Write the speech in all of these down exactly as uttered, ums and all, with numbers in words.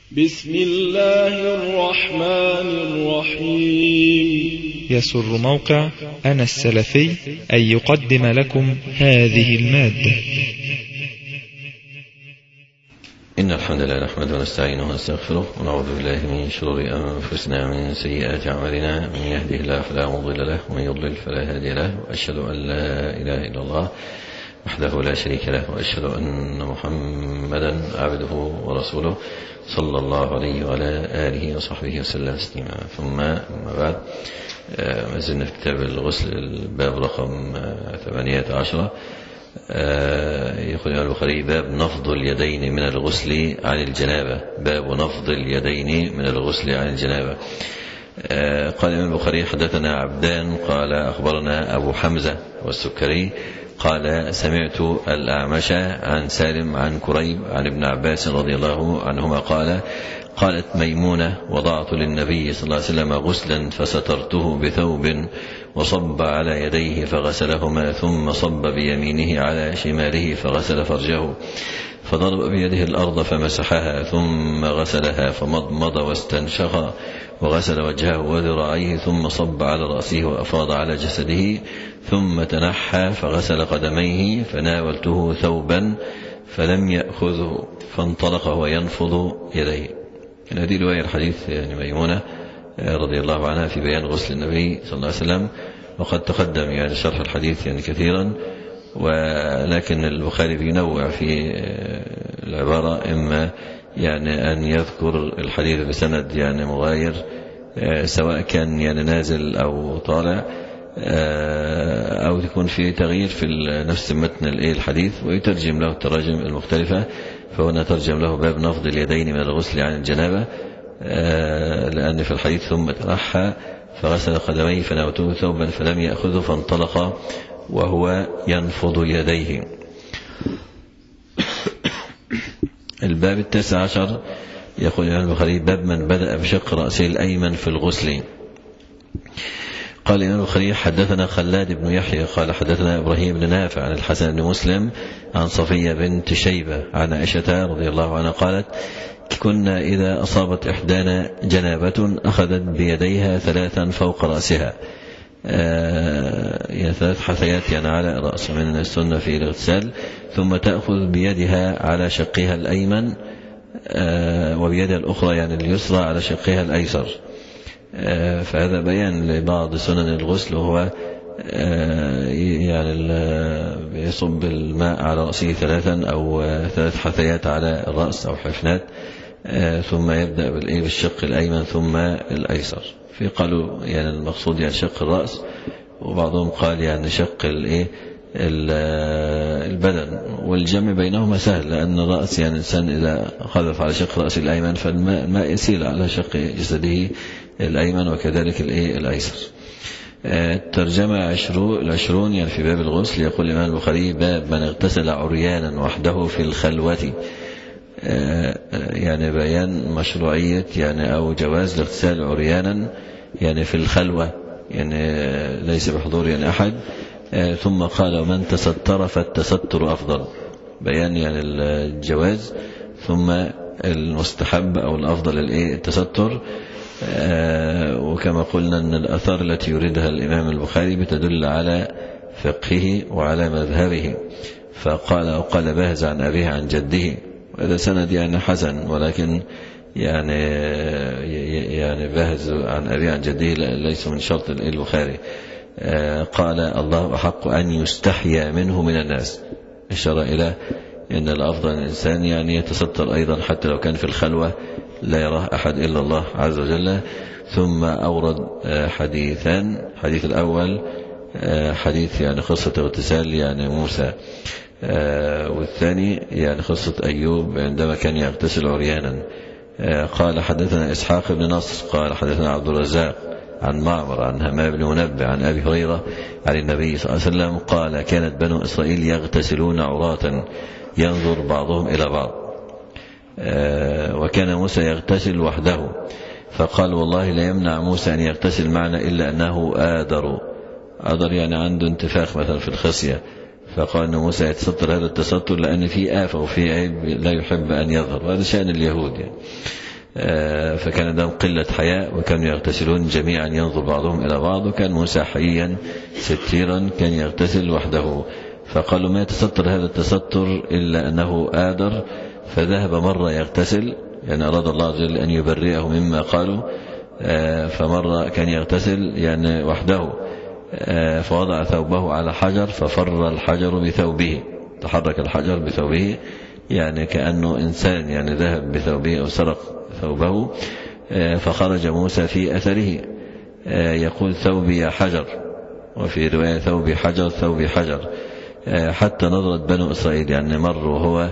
بسم الله الرحمن الرحيم. يسر موقع أنا السلفي أن يقدم لكم هذه المادة. إن الحمد لله نحمده ونستعينه ونستغفره ونعوذ بالله من شرور أنفسنا ومن سيئات أعمالنا، من يهده الله فلا مضل له ومن يضلل فلا هادي له، وأشهد أن لا إله إلا الله وحده لا شريك له، وأشهد أن محمدا عبده ورسوله صلى الله عليه وعلى آله وصحبه وسلم تسليما. ثم أما بعد، ما زلنا في كتاب الغسل الباب رقم ثمانية عشر. يقول الإمام البخاري: باب نفض اليدين من الغسل عن الجنابة. باب نفض اليدين من الغسل عن الجنابة. قال الإمام البخاري: حدثنا عبدان قال أخبرنا أبو حمزة والسكري قال سمعت الأعمش عن سالم عن كريب عن ابن عباس رضي الله عنهما قال: قالت ميمونة: وضعت للنبي صلى الله عليه وسلم غسلا فسترته بثوب وصب على يديه فغسلهما، ثم صب بيمينه على شماله فغسل فرجه، فضرب بيده الأرض فمسحها، ثم غسلها فمضمض واستنشق وغسل وجهه وذراعيه، ثم صب على رأسه وأفاض على جسده، ثم تنحى فغسل قدميه، فناولته ثوبا فلم يأخذه فانطلق وهو ينفض يديه. هذه رواية الحديث يعني ميمونة رضي الله عنها في بيان غسل النبي صلى الله عليه وسلم، وقد تقدم يعني شرح الحديث يعني كثيرا، ولكن البخاري بينوع في العبارة، إما يعني أن يذكر الحديث بسند يعني مغاير سواء كان يعني نازل أو طالع، أو تكون في تغيير في نفس متن الحديث، ويترجم له التراجم المختلفة. فهنا ترجم له باب نفض اليدين من الغسل عن الجنابة، لأن في الحديث ثم تنحى فغسل قدميه فناولته ثوبا فلم يأخذه فانطلق وهو ينفض يديه. الباب التاسع عشر. يقول الإمام البخاري: باب من بدأ بشق رأسه الأيمن في الغسل. قال الإمام البخاري: حدثنا خلاد بن يحيى قال حدثنا إبراهيم بن نافع عن الحسن بن مسلم عن صفية بنت شيبة عن عائشة رضي الله عنها قالت: كنا إذا أصابت إحدانا جنابة أخذت بيديها ثلاثا فوق رأسها، يعني ثلاث حثيات يعني على رأس من السنة في الاغتسال، ثم تأخذ بيدها على شقها الأيمن وبيدها الأخرى يعني اليسرى على شقها الأيسر. فهذا بيان لبعض سنن الغسل، وهو يعني يصب الماء على رأسه ثلاثا أو ثلاث حثيات على الرأس أو حفنات، ثم يبدأ بالشق الأيمن ثم الأيسر. في قالوا يعني المقصود يعني شق الرأس، وبعضهم قال يعني شق الايه البدن، والجمع بينهما سهل، لأن الرأس يعني الإنسان إذا خلف على شق رأسه الأيمن فالماء يسيل على شق جسده الأيمن، وكذلك الايه الأيسر. الترجمة العشرون يعني في باب الغسل. يقول الإمام البخاري: باب من اغتسل عريانا وحده في الخلوة. يعني بيان مشروعية يعني أو جواز الاغتسال عريانا يعني في الخلوة، يعني ليس بحضور يعني أحد. ثم قال: ومن تستر فالتستر أفضل. بيان يعني الجواز، ثم المستحب أو الأفضل التستر. وكما قلنا أن الأثار التي يريدها الإمام البخاري بتدل على فقهه وعلى مذهبه. فقال أو قال بهز عن أبيه عن جده، وهذا سند يعني حسن، ولكن يعني يعني بهز عن أبيه عن جده ليس من شرط البخاري. قال: الله أحق أن يستحيا منه من الناس، إشارة إلى أن الأفضل الإنسان يعني يتستر أيضا حتى لو كان في الخلوة لا يراه أحد إلا الله عز وجل. ثم أورد حديثان. حديث الأول حديث يعني قصة اغتسال يعني موسى، والثاني يعني قصة أيوب عندما كان يغتسل عريانا. قال: حدثنا إسحاق بن نصر قال حدثنا عبد الرزاق عن معمر عن همام بن منبه عن أبي هريرة عن النبي صلى الله عليه وسلم قال: كانت بنو إسرائيل يغتسلون عراة ينظر بعضهم إلى بعض، وكان موسى يغتسل وحده، فقال: والله لا يمنع موسى أن يغتسل معنا إلا أنه آدر. آدر يعني عنده انتفاخ مثلا في الخصية، فقال أن موسى يتستر هذا التستر لأن فيه آفة وفيه عيب لا يحب أن يظهر، وهذا شأن اليهود يعني. فكان عندهم قلة حياء وكانوا يغتسلون جميعا ينظر بعضهم إلى بعض، وكان موسى حييا ستيرا كان يغتسل وحده. فقالوا ما يتستر هذا التستر إلا أنه آدر، فذهب مرة يغتسل، يعني أراد الله عز وجل أن يبرئه مما قالوا، فمرة كان يغتسل يعني وحده، فوضع ثوبه على حجر ففر الحجر بثوبه، تحرك الحجر بثوبه، يعني كأنه إنسان يعني ذهب بثوبه أو سرق ثوبه، فخرج موسى في أثره يقول ثوبي يا حجر، وفي رواية ثوبي حجر ثوبي حجر، حتى نظرت بنو إسرائيل، يعني مر وهو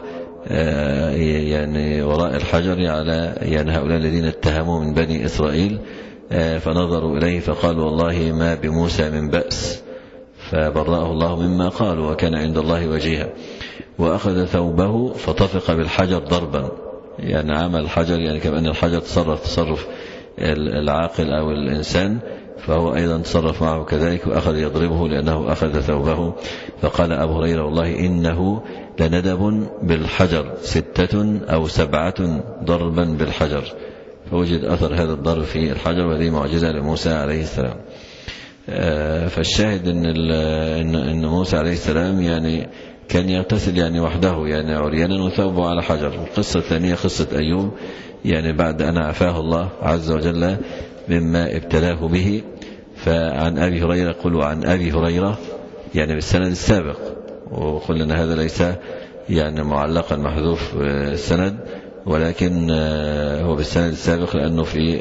يعني وراء الحجر على يعني هؤلاء الذين اتهموا من بني إسرائيل، فنظروا إليه فقالوا والله ما بموسى من بأس، فبرأه الله مما قالوا وكان عند الله وجيها. وأخذ ثوبه فطفق بالحجر ضربا، يعني عمل الحجر يعني كمان الحجر تصرف تصرف العاقل أو الإنسان، فهو أيضا تصرف معه كذلك وأخذ يضربه لأنه أخذ ثوبه. فقال أبو هريرة والله إنه لندب بالحجر ستة أو سبعة ضربا بالحجر، فوجد أثر هذا الضرب في الحجر، وهذه معجزة لموسى عليه السلام. فالشاهد إن إن موسى عليه السلام يعني كان يغتسل يعني وحده يعني عريانا وثوبه على حجر. القصة الثانية قصة أيوب، يعني بعد أن عافاه الله عز وجل مما ابتلاه به. فعن أبي هريرة قل وعن أبي هريرة يعني بالسند السابق، وقلنا هذا ليس يعني معلقا محذوف السند، ولكن هو بالسند السابق لأنه في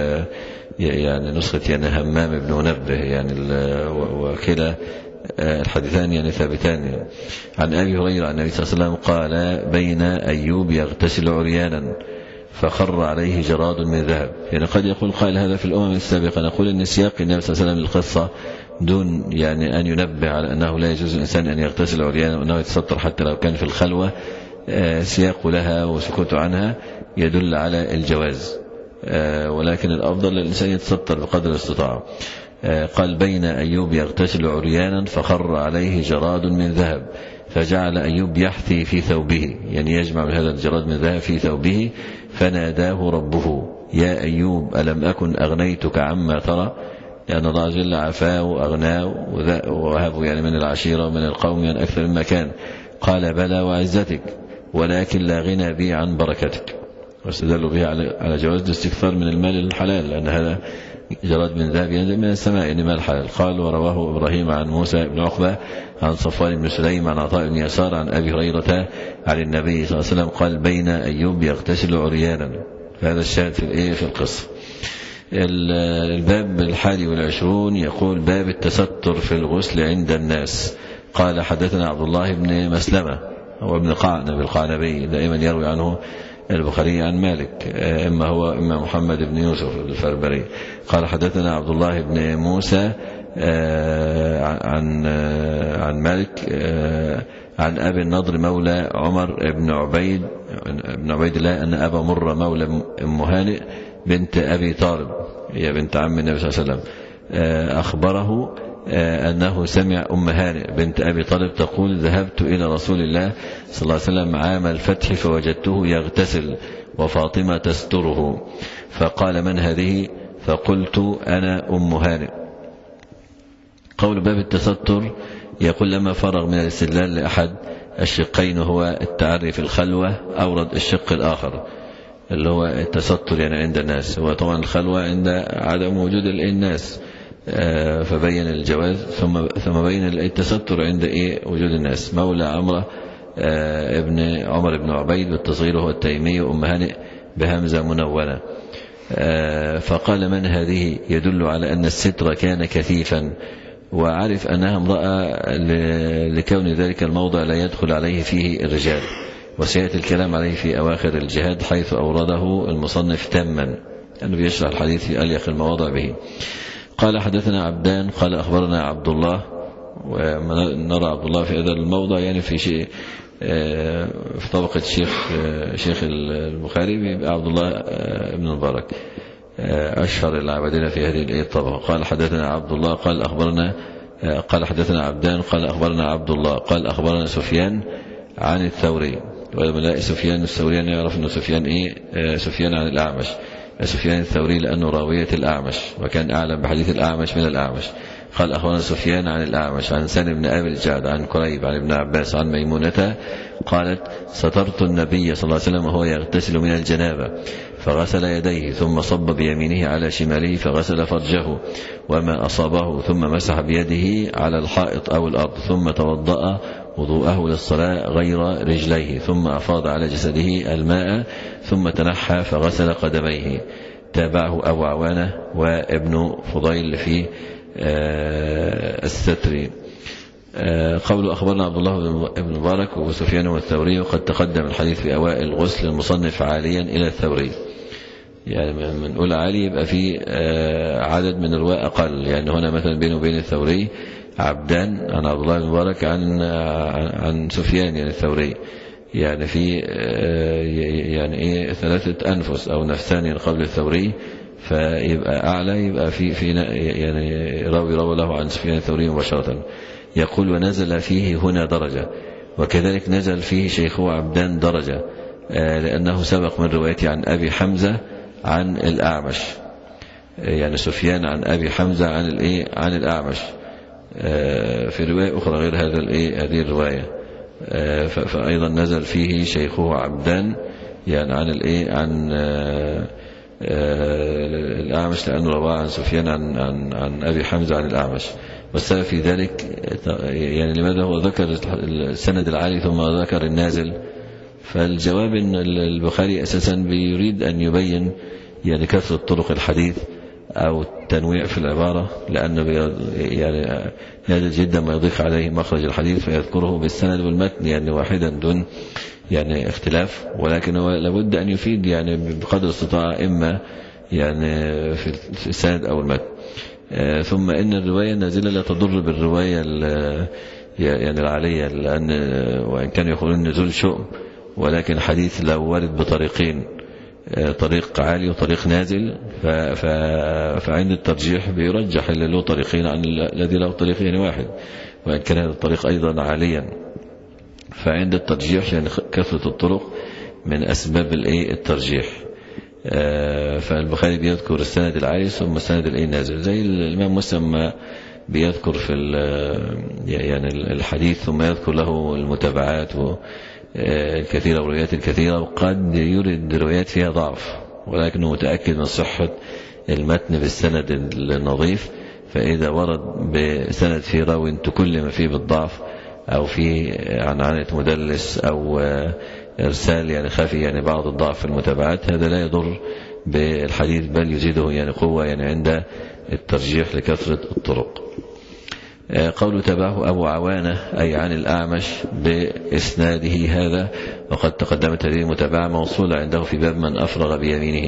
يعني نسخة يعني همام بن منبه يعني وكلا الحديثان يعني ثابتان. يعني عن أبي هريرة عن النبي صلى الله عليه وسلم قال بين أيوب يغتسل عريانا فخر عليه جراد من ذهب. يعني قد يقول قائل هذا في الأمم السابقة، نقول إن سياق النبي صلى الله عليه وسلم للقصة دون يعني أن ينبه على أنه لا يجوز الإنسان أن يغتسل عريانا وأنه يتستر حتى لو كان في الخلوة، سياق لها وسكوت عنها يدل على الجواز، ولكن الأفضل للإنسان يتستر بقدر الاستطاعة. قال بين أيوب يغتسل عريانا فخر عليه جراد من ذهب فجعل أيوب يحثي في ثوبه، يعني يجمع من هذا الجراد من ذهب في ثوبه، فناداه ربه يا أيوب ألم أكن أغنيتك عما ترى، لأن الله عز وجل عفاه وأغناه ووهبه يعني من العشيرة ومن القوم يعني أكثر مما كان. قال بلى وعزتك ولكن لا غنى بي عن بركتك، واستدلوا به على جواز الاستكثار من المال الحلال، لأن هذا جراد من ذهب ينزل من السماء إن مال حلال. قال ورواه إبراهيم عن موسى بن عقبة عن صفوان بن سليم عن عطاء بن يسار عن أبي هريرة عن النبي صلى الله عليه وسلم قال بين أيوب يغتسل عريانا. هذا الشاهد في الإيه في القصة. الباب الحادي والعشرون يقول باب التستر في الغسل عند الناس. قال حدثنا عبد الله بن مسلمة هو ابن قعنب القعنبي، دائما يروي عنه البخاري عن مالك، إما هو إما محمد بن يوسف الفربري. قال حدثنا عبد الله بن موسى عن عن مالك عن أبي النضر مولى عمر بن عبيد بن عبيد الله أن أبا مرة مولى أم هانئ بنت أبي طالب هي بنت عم النبي صلى الله عليه وسلم أخبره أنه سمع أم هانئ بنت أبي طالب تقول ذهبت إلى رسول الله صلى الله عليه وسلم عام الفتح فوجدته يغتسل وفاطمة تستره، فقال من هذه؟ فقلت أنا أم هانئ. قول باب التستر يقول لما فرغ من الاستدلال لأحد الشقين هو التعري في الخلوة أورد الشق الآخر اللي هو التستر يعني عند الناس، هو طبعا الخلوة عند عدم وجود الناس فبين الجواز، ثم ثم بين التستر عند ايه وجود الناس. مولى عمرة ابن عمر بن عبيد بالتصغير هو التيمي وأم هانئ بهمزة منونة. فقال من هذه؟ يدل على أن الستر كان كثيفا، وعرف أنها امرأة لكون ذلك الموضع لا يدخل عليه فيه الرجال، وسيأتي الكلام عليه في أواخر الجهاد حيث أورده المصنف تاما أنه يشرح الحديث في أليق المواضع به. قال حدثنا عبدان قال أخبرنا عبد الله، ونرى عبد الله في هذا الموضع يعني في شيء في طبقة شيخ شيخ البخاري بيبقى عبد الله ابن المبارك أشهر العابدين في هذه الطبقة. قال حدثنا عبد الله قال أخبرنا قال حدثنا عبدان قال أخبرنا عبد الله قال أخبرنا سفيان عن الثوري، ولا سفيان الثوري يعرف أنه سفيان إيه آه سفيان عن الأعمش، سفيان الثوري لأنه راوية الأعمش وكان أعلم بحديث الأعمش من الأعمش. قال أخبرنا سفيان عن الأعمش عن سالم بن أبي الجعد عن كريب عن ابن عباس عن ميمونة قالت سترت النبي صلى الله عليه وسلم وهو يغتسل من الجنابة فغسل يديه ثم صب بيمينه على شماله فغسل فرجه وما أصابه ثم مسح بيده على الحائط أو الأرض ثم توضأ وضوءه للصلاة غير رجليه ثم أفاض على جسده الماء ثم تنحى فغسل قدميه. تابعه أبو عوانة وابن فضيل في الستر. قول أخبرنا عبد الله بن مبارك وسفيان والثوري وقد تقدم الحديث في أوائل غسل المصنف عاليا إلى الثوري، يعني من أولى عالي يبقى في عدد من الرواة أقل، يعني هنا مثلا بينه وبين الثوري عبدان عن عبد الله بن مبارك عن عن سفيان يعني الثوري، يعني في يعني ايه ثلاثة أنفس أو نفسان قبل الثوري، فيبقى أعلى يبقى في في يعني راوي روى له عن سفيان الثوري مباشرة. يقول ونزل فيه هنا درجة، وكذلك نزل فيه شيخه عبدان درجة لأنه سبق من روايته عن أبي حمزة عن الأعمش، يعني سفيان عن أبي حمزة عن الإيه عن الأعمش في رواية أخرى غير هذا الإيه هذه الرواية، فأيضا نزل فيه شيخه عبدان يعني عن الإيه عن الأعمش لأنه رواه عن سفيان عن عن عن أبي حمزة عن الأعمش. والسبب في ذلك يعني لماذا هو ذكر السند العالي ثم ذكر النازل؟ فالجواب أن البخاري أساسا بيريد أن يبين يعني كثرة طرق الحديث أو التنويع في العبارة، لأنه يعني نادر جدا ما يضيف عليه مخرج الحديث فيذكره بالسند والمتن يعني واحدا دون يعني اختلاف، ولكن هو لابد أن يفيد يعني بقدر الاستطاعة إما يعني في السند أو المتن. ثم إن الرواية النازلة لا تضر بالرواية يعني العالية، لأن وإن كانوا يقولون نزول شؤم ولكن حديث لو ورد بطريقين، طريق عالي وطريق نازل، فعند الترجيح بيرجح اللي له طريقين عن الذي له طريقين واحد، وإن كان هذا الطريق أيضا عاليا، فعند الترجيح يعني كثرة الطرق من أسباب الترجيح. فالبخاري بيذكر السند العالي ثم السند النازل، زي الإمام مسلم بيذكر في يعني الحديث ثم يذكر له المتابعات الكثيرة والروايات الكثيرة، وقد يرد روايات فيها ضعف ولكنه متأكد من صحة المتن بالسند النظيف، فإذا ورد بسند فيه راو تكلم فيه بالضعف أو في عنعنة مدلس أو إرسال يعني خفي يعني بعض الضعف في المتابعات، هذا لا يضر بالحديث بل يزيده يعني قوة يعني عند الترجيح لكثرة الطرق. قول تبعه أبو عوانة أي عن الأعمش بإسناده هذا، وقد تقدمت هذه المتابعة موصولة عنده في باب من أفرغ بيمينه.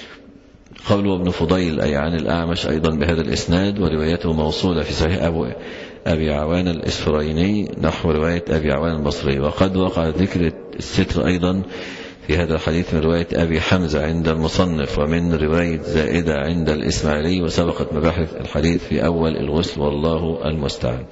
قول ابن فضيل أي عن الأعمش أيضا بهذا الإسناد، وروايته موصولة في صحيح أبو أبي عوان الإسفرايني نحو رواية أبي عوان البصري. وقد وقع ذكر الستر أيضا في هذا الحديث من رواية أبي حمزة عند المصنف ومن رواية زائدة عند الإسماعيلي، وسبقت مباحث الحديث في أول الغسل والله المستعان.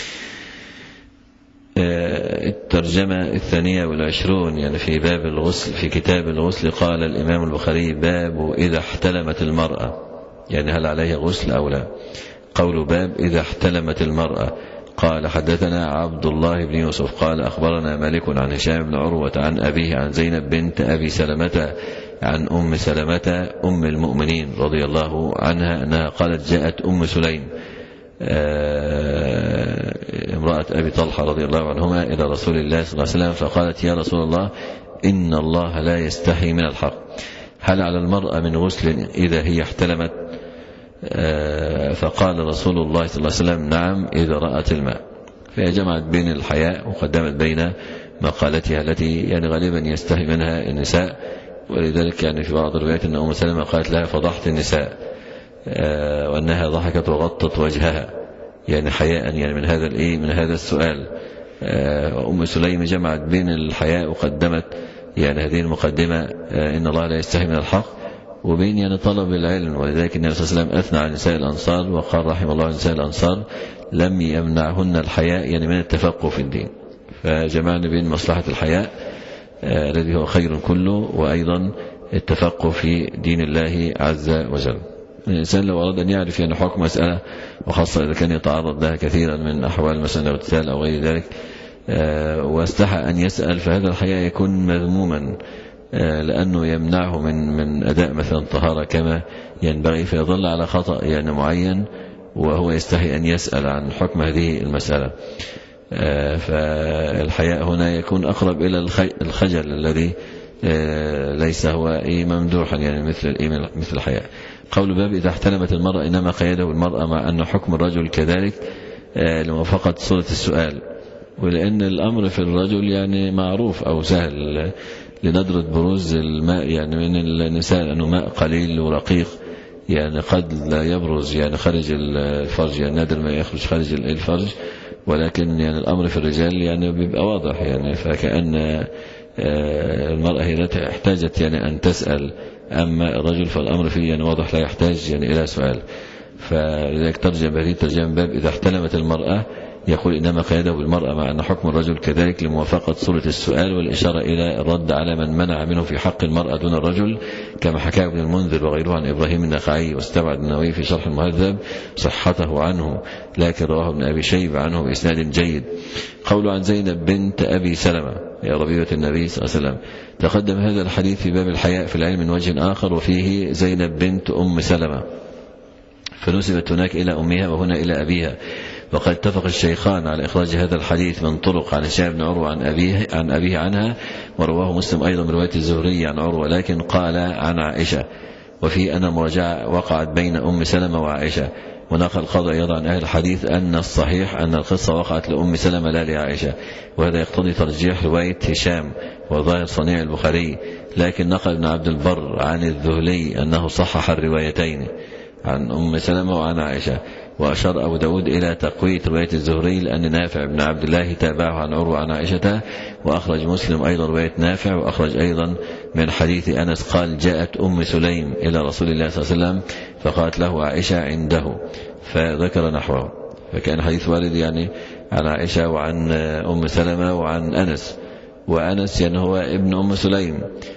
الترجمة الثانية والعشرون يعني في باب الغسل في كتاب الغسل. قال الإمام البخاري باب إذا احتلمت المرأة، يعني هل عليها غسل أو لا؟ قول باب إذا احتلمت المرأة. قال حدثنا عبد الله بن يوسف قال أخبرنا مالك عن هشام بن عروة عن أبيه عن زينب بنت أبي سلمة عن أم سلمة أم المؤمنين رضي الله عنها أنها قالت جاءت أم سليم امرأة أبي طلحة رضي الله عنهما إلى رسول الله صلى الله عليه وسلم فقالت يا رسول الله إن الله لا يستحي من الحق، هل على المرأة من غسل إذا هي احتلمت؟ فقال رسول الله صلى الله عليه وسلم نعم إذا رأت الماء. فهي جمعت بين الحياء وقدمت بين مقالتها التي يعني غالبا يستحي منها النساء، ولذلك يعني في بعض الروايات أن أم سلمة قالت لها فضحت النساء، وأنها ضحكت وغطت وجهها يعني حياء يعني من هذا الإيه من هذا السؤال. وأم سليم جمعت بين الحياء وقدمت يعني هذه المقدمة إن الله لا يستحي من الحق وبين يعني طلب العلم، ولذلك النبي صلى الله عليه وسلم أثنى على نساء الأنصار وقال رحم الله نساء الأنصار لم يمنعهن الحياء يعني من التفقه في الدين، فجمعنا بين مصلحة الحياء الذي هو خير كله، وأيضا التفقه في دين الله عز وجل. الإنسان لو أراد أن يعرف يعني حكم مسألة، وخاصة إذا كان يتعرض لها كثيرا من أحوال مثلا الاغتسال أو غير ذلك، واستحى أن يسأل، فهذا الحقيقة يكون مذموما، لأنه يمنعه من من أداء مثلا طهارة كما ينبغي، فيظل على خطأ يعني معين، وهو يستحي أن يسأل عن حكم هذه المسألة. فالحياء هنا يكون أقرب إلى الخجل الذي ليس هو ممدوحا، يعني مثل مثل الحياء. قول باب إذا احتلمت المرأة إنما قيده المرأة، مع أن حكم الرجل كذلك لموافقة صورة السؤال، ولأن الأمر في الرجل يعني معروف أو سهل، لندرة بروز الماء يعني من النساء أنه ماء قليل ورقيق، يعني قد لا يبرز يعني خارج الفرج، يعني نادر ما يخرج خارج الفرج، ولكن يعني الأمر في الرجال يعني بيبقى واضح، يعني فكأن المرأة هي التي احتاجت يعني أن تسأل، أما الرجل فالأمر فيه يعني واضح لا يحتاج يعني إلى سؤال. فلذلك ترجم هذه ترجمة باب إذا احتلمت المرأة، يقول إنما قيده بالمرأة، مع أن حكم الرجل كذلك لموافقة صورة السؤال، والإشارة إلى الرد على من منع منه في حق المرأة دون الرجل، كما حكى ابن المنذر وغيره عن إبراهيم النخعي، واستبعد النووي في شرح المهذب صحته عنه، لكن رواه ابن أبي شيبة عنه بإسناد جيد. قول عن زينب بنت أبي سلمة يا ربيبة النبي صلى الله عليه وسلم، تقدم هذا الحديث في باب الحياء في العلم من وجه آخر، وفيه زينب بنت أم سلمة، فنسبت هناك إلى أمها وهنا إلى أبيها. وقد اتفق الشيخان على إخراج هذا الحديث من طرق عن هشام بن عروة عن أبيه, عن أبيه عنها، ورواه مسلم أيضا من رواية الزهري عن عروة، لكن قال عن عائشة، وفي أن مراجعة وقعت بين أم سلمة وعائشة. ونقل القاضي أيضا عن أهل الحديث أن الصحيح أن القصة وقعت لأم سلمة لا لعائشة، وهذا يقتضي ترجيح رواية هشام وظاهر صنيع البخاري. لكن نقل ابن عبد البر عن الذهلي أنه صحح الروايتين عن أم سلمة وعن عائشة، وأشار أبو داود إلى تقوية رواية الزهري، لأن نافع بن عبد الله تابعه عن عروة عن عائشة. وأخرج مسلم أيضا رواية نافع، وأخرج أيضا من حديث أنس قال جاءت أم سليم إلى رسول الله صلى الله عليه وسلم فقالت له عائشة عنده، فذكر نحوه. فكان حديث وارد يعني عن عائشة وعن أم سلمة وعن أنس، وأنس يعني هو ابن أم سليم.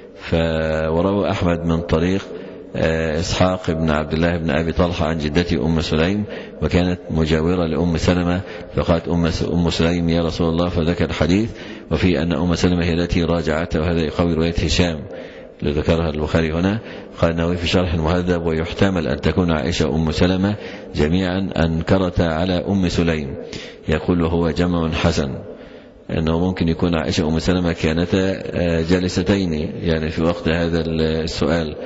وروى أحمد من طريق إسحاق بن عبد الله بن أبي طلحة عن جدتي أم سليم، وكانت مجاورة لأم سلمة، فقالت أم سليم يا رسول الله، فذكر الحديث، وفي أن أم سلمة هي التي راجعته، وهذا يقوي رواية هشام لذكرها البخاري هنا. قال النووي في شرح المهذب ويحتمل أن تكون عائشة وأم سلمة جميعا أنكرتا على أم سليم، يقول وهو جمع حسن، أنه ممكن يكون عائشة وأم سلمة كانتا جالستين يعني في وقت هذا السؤال،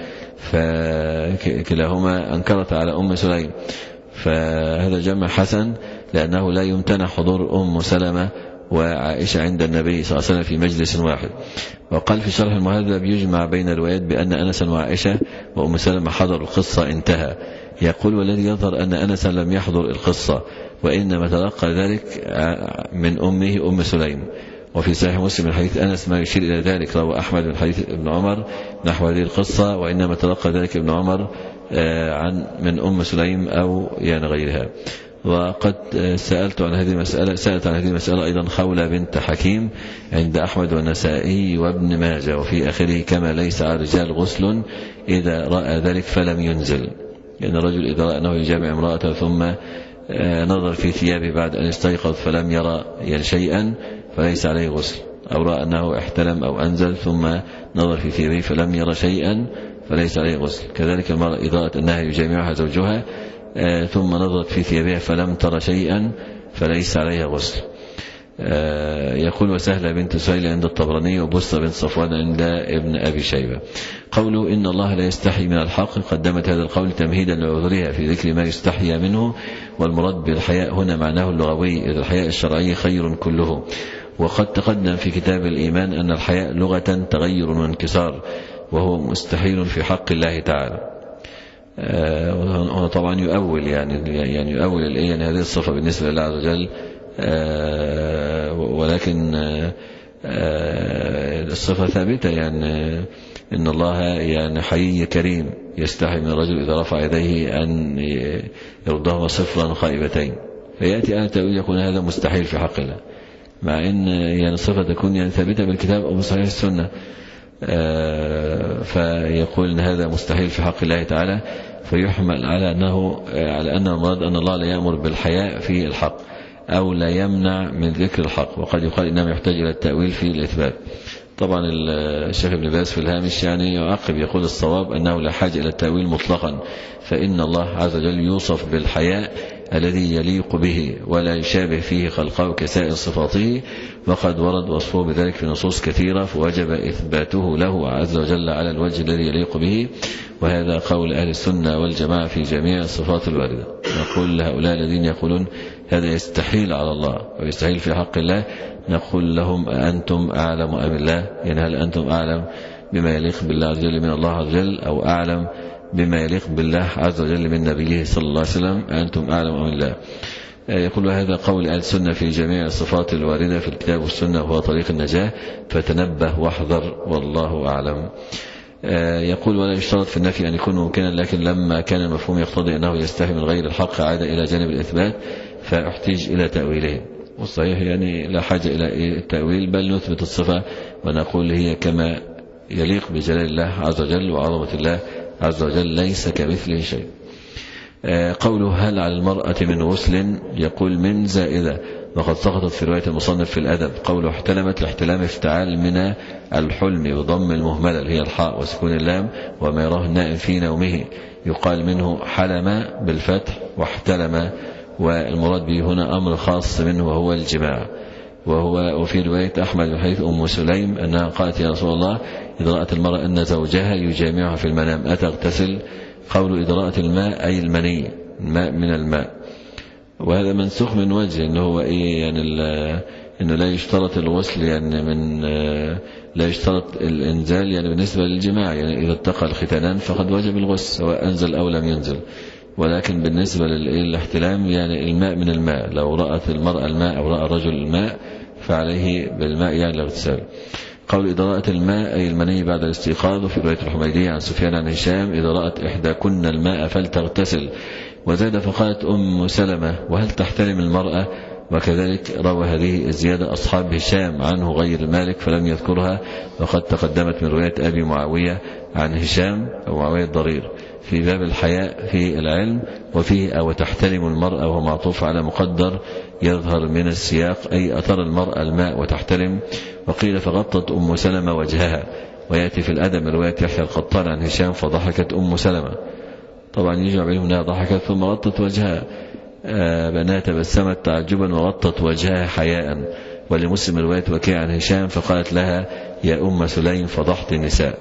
فكلاهما أنكرت على أم سليم، فهذا جمع حسن، لأنه لا يمتنع حضور أم سلمة وعائشة عند النبي صلى الله عليه وسلم في مجلس واحد. وقال في شرح المهذب يجمع بين الروايات بأن أنسا وعائشة وأم سلمة حضروا القصة انتهى. يقول والذي يظهر أن أنسا لم يحضر القصة، وإنما تلقى ذلك من أمه أم سليم. وفي صحيح مسلم من حديث أنس ما يشير إلى ذلك، روى أحمد من حديث ابن عمر نحو هذه القصة، وإنما تلقى ذلك ابن عمر عن من أم سليم أو يعني غيرها. وقد سألت عن هذه المسألة سألت عن هذه المسألة أيضا خولة بنت حكيم عند أحمد والنسائي وابن ماجه، وفي آخره كما ليس على الرجال غسل إذا رأى ذلك فلم ينزل، لأن يعني الرجل إذا رأى أنه يجامع امرأته ثم نظر في ثيابه بعد أن استيقظ فلم يرى يعني شيئا فليس عليه غسل، أو رأى أنه احتلم أو أنزل ثم نظر في ثيابه فلم يرى شيئا فليس عليه غسل. كذلك المرأة إذا رأت أنها يجامعها زوجها ثم نظرت في ثيابها فلم ترى شيئا فليس عليها غسل. يقول وسهلة بنت سهيل عند الطبراني، وبصة بنت صفوان عند ابن أبي شيبة. قوله إن الله لا يستحي من الحق، قدمت هذا القول تمهيدا لعذرها في ذكر ما يستحي منه، والمراد بالحياء هنا معناه اللغوي، إذ الحياء الشرعي خير كله. وقد تقدم في كتاب الإيمان أن الحياء لغة تغير وانكسار، وهو مستحيل في حق الله تعالى. هنا طبعا يؤول يعني يعني يؤول الآية يعني هذه الصفة بالنسبة لله عز وجل، ولكن الصفة ثابتة، يعني إن الله يعني حي كريم يستحي من الرجل إذا رفع يديه أن يردهما صفرا خائبتين، فيأتي آية تأويل يكون هذا مستحيل في حق الله، مع أن يعني الصفة تكون يعني ثابتة بالكتاب أو بصحيح السنة. فيقول أن هذا مستحيل في حق الله تعالى، فيحمل على أنه على أن المراد أن الله لا يأمر بالحياء في الحق أو لا يمنع من ذكر الحق، وقد يقال إنما يحتاج إلى التأويل في الإثبات. طبعا الشيخ ابن باز في الهامش يعني يعقب يقول الصواب أنه لا حاجة إلى التأويل مطلقا، فإن الله عز وجل يوصف بالحياء الذي يليق به ولا يشابه فيه خلقه كسائر صفاته، وقد ورد وصفه بذلك في نصوص كثيرة، فوجب إثباته له عز وجل على الوجه الذي يليق به. وهذا قول أهل السنة والجماعة في جميع الصفات الواردة. نقول لهؤلاء الذين يقولون هذا يستحيل على الله ويستحيل في حق الله، نقول لهم أنتم أعلم أم الله؟ يعني هل أنتم أعلم بما يليق بالله عز وجل من الله عز وجل، أو أعلم بما يليق بالله عز وجل من نبيه صلى الله عليه وسلم؟ أنتم أعلم أم الله؟ يقول هذا قول أهل السنة في جميع الصفات الواردة في الكتاب والسنة، وهو طريق النجاة، فتنبه واحذر والله أعلم. يقول ولا يشترط في النفي أن يكون ممكنا، لكن لما كان المفهوم يقتضي أنه يستحي من غير الحق عاد إلى جانب الإثبات فاحتاج إلى تأويله. والصحيح يعني لا حاجة إلى التأويل، بل نثبت الصفة ونقول هي كما يليق بجلال الله عز وجل وعظمة الله عز وجل، ليس كمثله شيء. قوله هل على المرأة من غسل؟ يقول من زائدة، وقد سقطت في رواية المصنف في الأدب. قوله احتلمت، الاحتلام افتعال من الحلم بضم المهملة اللي هي الحاء وسكون اللام، وما يراه النائم في نومه. يقال منه حلم بالفتح واحتلم، والمراد به هنا أمر خاص منه وهو الجماع. وهو وفي رواية أحمد من حديث أم سليم أنها قالت يا رسول الله إذا رأت المرأة أن زوجها يجامعها في المنام أتغتسل؟ قول إذا رأت الماء أي المني، الماء من الماء. وهذا منسوخ من وجه إنه هو إيه يعني إنه لا يشترط الغسل يعني من لا يشترط الإنزال يعني بالنسبة للجماع، يعني إذا اتقى الختانان فقد وجب الغسل سواء أنزل أو لم ينزل. ولكن بالنسبة للاحتلام يعني الماء من الماء، لو رأت المرأة الماء أو رأى الرجل الماء فعليه بالماء يعني الاغتسال. قول إذا رأت الماء أي المني بعد الاستيقاظ. وفي رواية الحميدية عن سفيان عن هشام إذا رأت إحداكن الماء فلتغتسل. وزاد فقالت أم سلمة وهل تحتلم المرأة؟ وكذلك روى هذه الزيادة أصحاب هشام عنه غير مالك فلم يذكرها، وقد تقدمت من رواية أبي معاوية عن هشام أو معاوية الضرير في باب الحياء في العلم، وفيه أو تحتلم المرأة وهو معطوف على مقدر يظهر من السياق أي أتر المرأة الماء وتحتلم. وقيل فغطت أم سلمة وجهها، ويأتي في الأدب رواية يحيى القطان عن هشام فضحكت أم سلمة. طبعا يجمع بينهم أنها ضحكت ثم غطت وجهها، بأنها تبسمت تعجبا وغطت وجهها حياء. ولمسلم رواية وكيع عن هشام فقالت لها يا أم سليم فضحت النساء.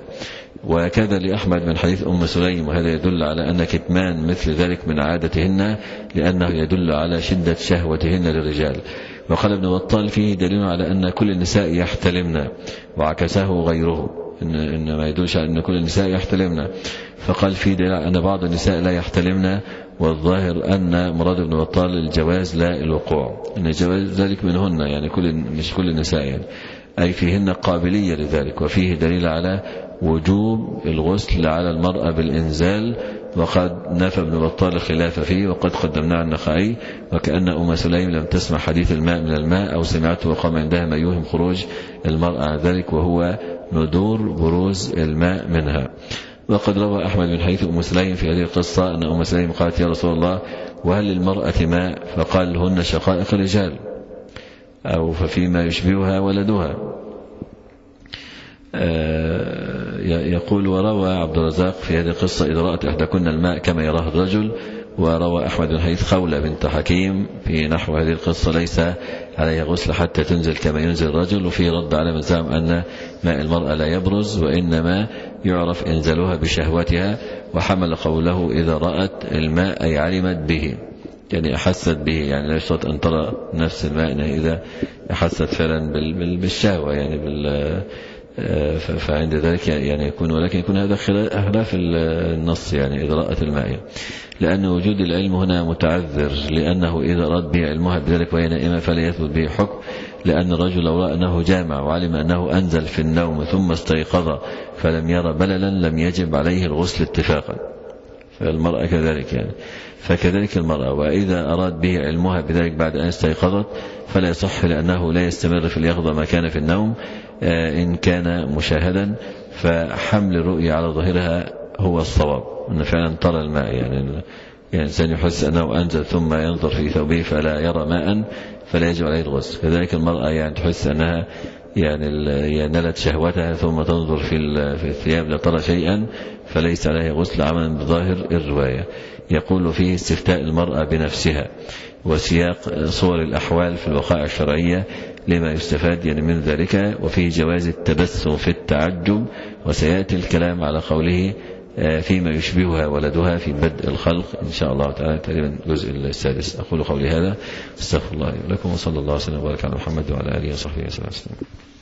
وكذا لأحمد من حديث أم سليم، وهذا يدل على أن كتمان مثل ذلك من عادتهن لأنه يدل على شدة شهوتهن للرجال. وقال ابن بطال فيه دليل على أن كل النساء يحتلمن، وعكسه غيره إن, إن ما يدلش على أن كل النساء يحتلمن، فقال فيه دليل على أن بعض النساء لا يحتلمن، والظاهر أن مراد ابن بطال الجواز لا الوقوع، أن الجواز ذلك منهن يعني كل مش كل النساء يعني أي فيهن قابلية لذلك. وفيه دليل على وجوب الغسل على المرأة بالإنزال، وقد نفى ابن بطال الخلاف فيه، وقد قدمنا عن النخعي وكأن أم سليم لم تسمع حديث الماء من الماء أو سمعته وقام عندها ما يوهم خروج المرأة عن ذلك وهو ندور بروز الماء منها. وقد روى أحمد من حديث أم سليم في هذه القصة أن أم سليم قالت يا رسول الله وهل للمرأة ماء؟ فقال هن شقائق الرجال أو ففيما يشبهها ولدها. يقول وروى عبد الرزاق في هذه القصة إذا رأت إحداكن الماء كما يراه الرجل. وروى أحمد بن حديث خولة بنت حكيم في نحو هذه القصة ليس عليها غسل حتى تنزل كما ينزل الرجل، وفيه رد على من زعم أن ماء المرأة لا يبرز وإنما يعرف إنزالها بشهوتها، وحمل قوله إذا رأت الماء أي علمت به يعني أحست به، يعني لا يشترط أن ترى نفس الماء إذا أحست فعلا بالشهوة يعني بال فعند ذلك يعني يكون، ولكن يكون هذا خلاف النص يعني إذا رأت الماء، لأن وجود العلم هنا متعذر، لأنه إذا رأت به علمها بذلك وهي نائمة فلا يثبت به حكم، لأن الرجل لو رأى أنه جامع وعلم أنه أنزل في النوم ثم استيقظ فلم يرى بللا لم يجب عليه الغسل اتفاقا. فالمرأة كذلك يعني. فكذلك المرأة، وإذا أراد به علمها بذلك بعد أن استيقظت فلا يصح، لأنه لا يستمر في اليقظة ما كان في النوم إن كان مشاهدا. فحمل الرؤية على ظاهرها هو الصواب، أن فعلا ترى الماء، يعني يعني الإنسان يحس أنه أنزل ثم ينظر في ثوبه فلا يرى ماء فلا يجب عليه الغسل. كذلك المرأة يعني تحس أنها يعني نلت شهوتها ثم تنظر في في الثياب لا ترى شيئا فليس عليه غسل عملا بظاهر الرواية. يقول فيه استفتاء المرأة بنفسها وسياق صور الأحوال في الوقائع الشرعية لما يستفاد يعني من ذلك، وفيه جواز التبسم في التعجب، وسيأتي الكلام على قوله فيما يشبهها ولدها في بدء الخلق إن شاء الله تعالى، تقريبا الجزء السادس. أقول قولي هذا، استغفر الله لكم، وصلى الله وسلم وبارك على محمد وعلى آله وصحبه وسلم.